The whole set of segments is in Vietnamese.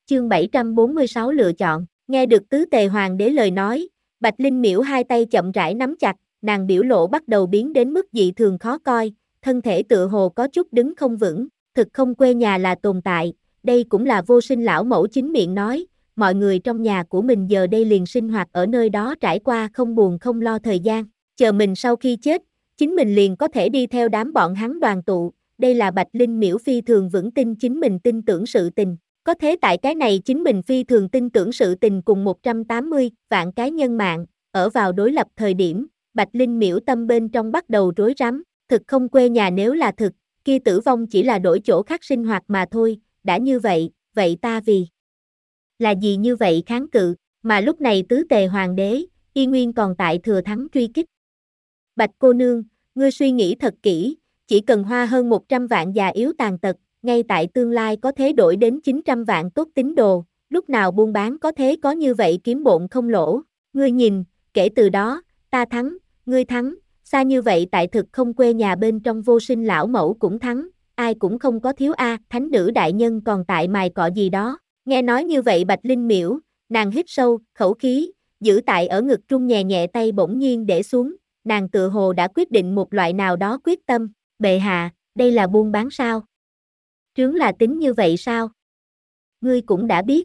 Chương 746 lựa chọn, nghe được tứ tề hoàng đế lời nói, Bạch Linh Miễu hai tay chậm rãi nắm chặt, nàng biểu lộ bắt đầu biến đến mức dị thường khó coi, thân thể tựa hồ có chút đứng không vững, thực không quê nhà là tồn tại, đây cũng là Vô Sinh lão mẫu chính miệng nói, mọi người trong nhà của mình giờ đây liền sinh hoạt ở nơi đó trải qua không buồn không lo thời gian, chờ mình sau khi chết, chính mình liền có thể đi theo đám bọn hắn đoàn tụ, đây là Bạch Linh Miễu phi thường vững tin chính mình tin tưởng sự tình. Có thế tại cái này chính mình phi thường tin tưởng sự tình cùng 180 vạn cái nhân mạng, ở vào đối lập thời điểm, Bạch Linh Miễu tâm bên trong bắt đầu rối rắm, thực không quê nhà nếu là thực, kia tử vong chỉ là đổi chỗ khác sinh hoạt mà thôi, đã như vậy, vậy ta vì là gì như vậy kháng cự, mà lúc này tứ tề hoàng đế, y nguyên còn tại thừa thắng truy kích. Bạch cô nương, ngươi suy nghĩ thật kỹ, chỉ cần hoa hơn 100 vạn già yếu tàn tật, ngay tại tương lai có thế đổi đến 900 vạn tốt tín đồ, lúc nào buôn bán có thế có như vậy kiếm bộn không lỗ, ngươi nhìn, kể từ đó, ta thắng, ngươi thắng, xa như vậy tại thực không quê nhà bên trong Vô Sinh lão mẫu cũng thắng, ai cũng không có thiếu a, thánh nữ đại nhân còn tại mài cọ gì đó, nghe nói như vậy Bạch Linh Miễu, nàng hít sâu, khẩu khí, giữ tại ở ngực trung nhẹ nhẹ tay bỗng nhiên để xuống, nàng tựa hồ đã quyết định một loại nào đó quyết tâm, bệ hạ, đây là buôn bán sao? Trướng là tính như vậy sao? Ngươi cũng đã biết,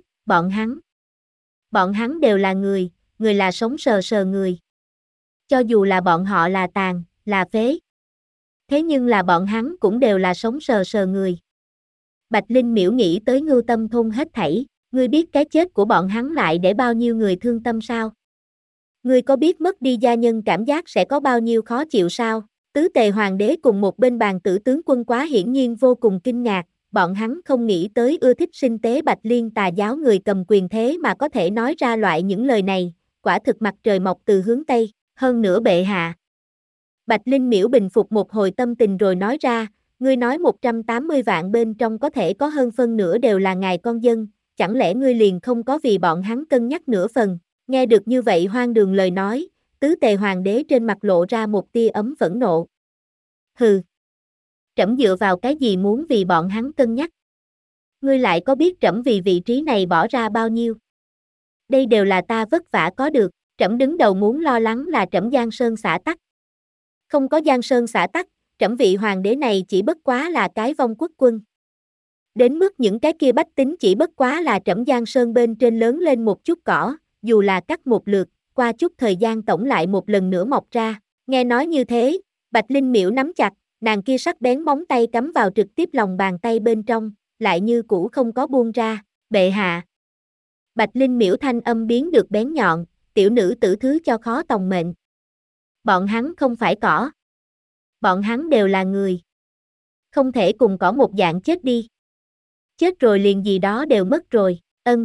bọn hắn đều là người là sống sờ sờ người. Cho dù là bọn họ là tàn, là phế. Thế nhưng là bọn hắn cũng đều là sống sờ sờ người. Bạch Linh Miễu nghĩ tới Ngưu Tâm thôn hết thảy, ngươi biết cái chết của bọn hắn lại để bao nhiêu người thương tâm sao? Ngươi có biết mất đi gia nhân cảm giác sẽ có bao nhiêu khó chịu sao? Tứ tề hoàng đế cùng một bên bàn tử tướng quân quá hiển nhiên vô cùng kinh ngạc, bọn hắn không nghĩ tới ưa thích sinh tế Bạch Liên tà giáo người cầm quyền thế mà có thể nói ra loại những lời này, quả thực mặt trời mọc từ hướng Tây, hơn nữa bệ hạ. Bạch Linh Miễu bình phục một hồi tâm tình rồi nói ra, ngươi nói 180 vạn bên trong có thể có hơn phân nửa đều là ngài con dân, chẳng lẽ ngươi liền không có vì bọn hắn cân nhắc nửa phần, nghe được như vậy hoang đường lời nói, tứ tề hoàng đế trên mặt lộ ra một tia ấm phẫn nộ. Hừ. Trẫm dựa vào cái gì muốn vì bọn hắn cân nhắc? Ngươi lại có biết trẫm vì vị trí này bỏ ra bao nhiêu? Đây đều là ta vất vả có được, trẫm đứng đầu muốn lo lắng là trẫm Giang Sơn xã tắc. Không có Giang Sơn xã tắc, trẫm vị hoàng đế này chỉ bất quá là cái vong quốc quân. Đến mức những cái kia bách tính chỉ bất quá là trẫm Giang Sơn bên trên lớn lên một chút cỏ, dù là cắt một lượt, qua chút thời gian tổng lại một lần nữa mọc ra. Nghe nói như thế, Bạch Linh Miễu nắm chặt, nàng kia sắc bén móng tay cắm vào trực tiếp lòng bàn tay bên trong, lại như cũ không có buông ra, bệ hạ. Bạch Linh Miễu thanh âm biến được bén nhọn, tiểu nữ tử thứ cho khó tòng mệnh. Bọn hắn không phải cỏ. Bọn hắn đều là người. Không thể cùng cỏ một dạng chết đi. Chết rồi liền gì đó đều mất rồi,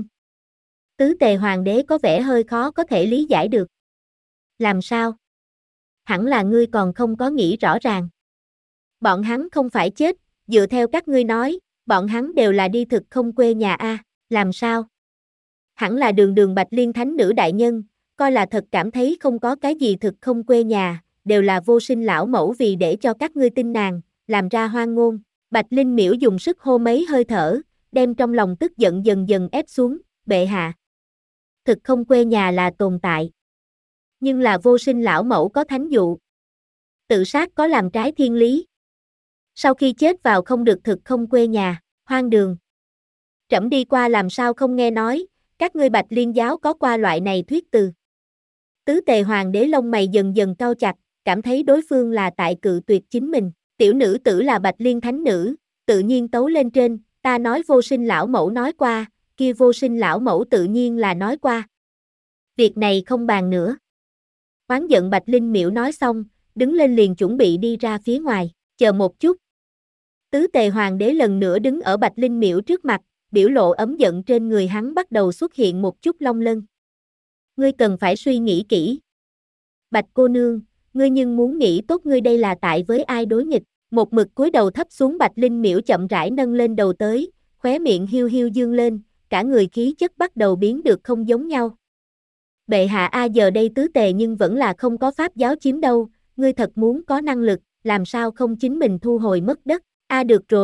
Tứ tề hoàng đế có vẻ hơi khó có thể lý giải được. Làm sao? Hẳn là ngươi còn không có nghĩ rõ ràng. Bọn hắn không phải chết, dựa theo các ngươi nói, bọn hắn đều là đi thực không quê nhà a, làm sao? Hẳn là đường đường Bạch Liên thánh nữ đại nhân, coi là thật cảm thấy không có cái gì thực không quê nhà, đều là Vô Sinh lão mẫu vì để cho các ngươi tin nàng, làm ra hoang ngôn. Bạch Linh Miễu dùng sức hô mấy hơi thở, đem trong lòng tức giận dần dần ép xuống, bệ hạ. Thực không quê nhà là tồn tại. Nhưng là Vô Sinh lão mẫu có thánh dụ. Tự sát có làm trái thiên lý. Sau khi chết vào không được thực không quê nhà, hoang đường. Trẫm đi qua làm sao không nghe nói, các ngươi Bạch Liên giáo có qua loại này thuyết từ. Tứ tề hoàng đế lông mày dần dần cau chặt, cảm thấy đối phương là tại cự tuyệt chính mình. Tiểu nữ tử là Bạch Liên thánh nữ, tự nhiên tấu lên trên, ta nói Vô Sinh lão mẫu nói qua, kia Vô Sinh lão mẫu tự nhiên là nói qua. Việc này không bàn nữa. Oán giận Bạch Linh Miễu nói xong, đứng lên liền chuẩn bị đi ra phía ngoài, chờ một chút. Tứ tề hoàng đế lần nữa đứng ở Bạch Linh Miễu trước mặt, biểu lộ ấm giận trên người hắn bắt đầu xuất hiện một chút long lân. Ngươi cần phải suy nghĩ kỹ. Bạch cô nương, ngươi nhưng muốn nghĩ tốt ngươi đây là tại với ai đối nghịch, một mực cúi đầu thấp xuống Bạch Linh Miễu chậm rãi nâng lên đầu tới, khóe miệng hiu hiu dương lên, cả người khí chất bắt đầu biến được không giống nhau. Bệ hạ a giờ đây tứ tề nhưng vẫn là không có pháp giáo chiếm đâu, ngươi thật muốn có năng lực, làm sao không chính mình thu hồi mất đất, a được rồi,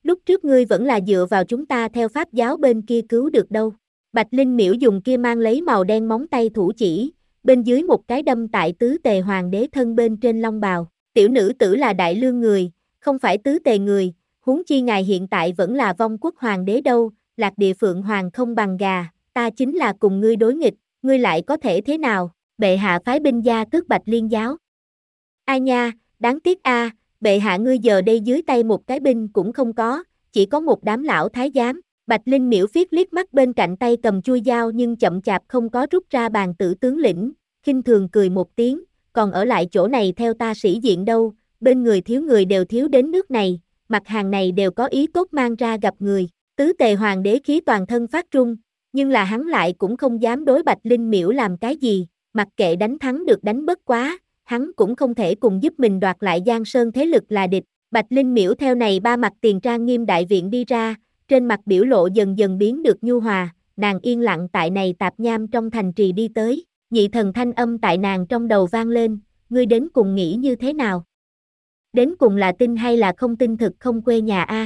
lúc trước ngươi vẫn là dựa vào chúng ta theo pháp giáo bên kia cứu được đâu. Bạch Linh Miễu dùng kia mang lấy màu đen móng tay thủ chỉ, bên dưới một cái đâm tại tứ tề hoàng đế thân bên trên long bào. Tiểu nữ tử là đại lương người, không phải tứ tề người, huống chi ngài hiện tại vẫn là vong quốc hoàng đế đâu, lạc địa phượng hoàng không bằng gà, ta chính là cùng ngươi đối nghịch, ngươi lại có thể thế nào, bệ hạ phái binh gia tước Bạch Liên giáo. Ai nha, đáng tiếc a, bệ hạ ngươi giờ đây dưới tay một cái binh cũng không có, chỉ có một đám lão thái giám. Bạch Linh Miễu phiết liếc mắt bên cạnh tay cầm chui dao nhưng chậm chạp không có rút ra bàn tử tướng lĩnh, khinh thường cười một tiếng, còn ở lại chỗ này theo ta sĩ diện đâu, bên người đều thiếu đến nước này, mặt hàng này đều có ý tốt mang ra gặp người. Tứ tề hoàng đế khí toàn thân phát run, nhưng là hắn lại cũng không dám đối Bạch Linh Miễu làm cái gì, mặc kệ đánh thắng được đánh bất quá, hắn cũng không thể cùng giúp mình đoạt lại Giang Sơn thế lực là địch. Bạch Linh Miễu theo này ba mặt tiền trang nghiêm đại viện đi ra, trên mặt biểu lộ dần dần biến được nhu hòa, nàng yên lặng tại này tạp nham trong thành trì đi tới, nhị thần thanh âm tại nàng trong đầu vang lên, ngươi đến cùng nghĩ như thế nào? Đến cùng là tin hay là không tin thực không quê nhà a?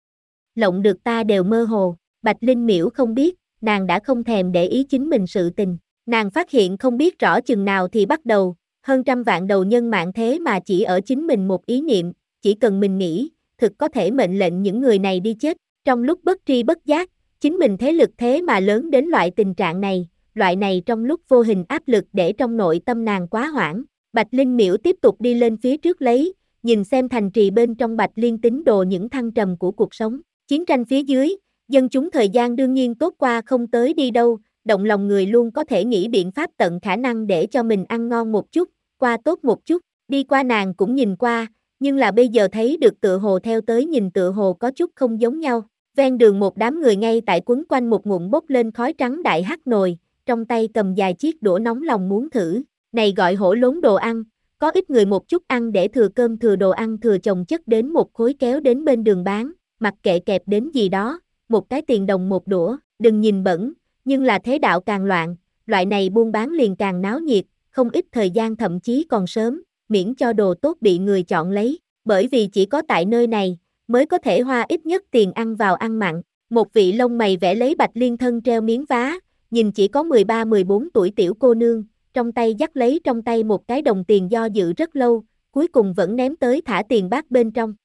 Lộng được ta đều mơ hồ, Bạch Linh Miễu không biết, nàng đã không thèm để ý chính mình sự tình, nàng phát hiện không biết rõ chừng nào thì bắt đầu, hơn trăm vạn đầu nhân mạng thế mà chỉ ở chính mình một ý niệm, chỉ cần mình nghĩ, thực có thể mệnh lệnh những người này đi chết. Trong lúc bất tri bất giác, chính mình thế lực thế mà lớn đến loại tình trạng này, loại này trong lúc vô hình áp lực để trong nội tâm nàng quá hoảng. Bạch Linh Miễu tiếp tục đi lên phía trước lấy, nhìn xem thành trì bên trong Bạch Liên tín đồ những thăng trầm của cuộc sống. Chiến tranh phía dưới, dân chúng thời gian đương nhiên tốt qua không tới đi đâu, động lòng người luôn có thể nghĩ biện pháp tận khả năng để cho mình ăn ngon một chút, qua tốt một chút. Đi qua nàng cũng nhìn qua, nhưng là bây giờ thấy được tựa hồ theo tới nhìn tựa hồ có chút không giống nhau. Ven đường một đám người ngay tại quấn quanh một ngụm bốc lên khói trắng đại hắc nồi, trong tay cầm dài chiếc đũa nóng lòng muốn thử. Này gọi hổ lốn đồ ăn, có ít người một chút ăn để thừa cơm thừa đồ ăn thừa chồng chất đến một khối kéo đến bên đường bán, mặc kệ kẹp đến gì đó, một cái tiền đồng một đũa, đừng nhìn bẩn, nhưng là thế đạo càng loạn, loại này buôn bán liền càng náo nhiệt, không ít thời gian thậm chí còn sớm, miễn cho đồ tốt bị người chọn lấy, bởi vì chỉ có tại nơi này, mới có thể hoa ít nhất tiền ăn vào ăn mặn. Một vị lông mày vẽ lấy Bạch Liên thân treo miếng vá, nhìn chỉ có 13-14 tuổi tiểu cô nương, trong tay dắt lấy trong tay một cái đồng tiền do dự rất lâu, cuối cùng vẫn ném tới thả tiền bát bên trong.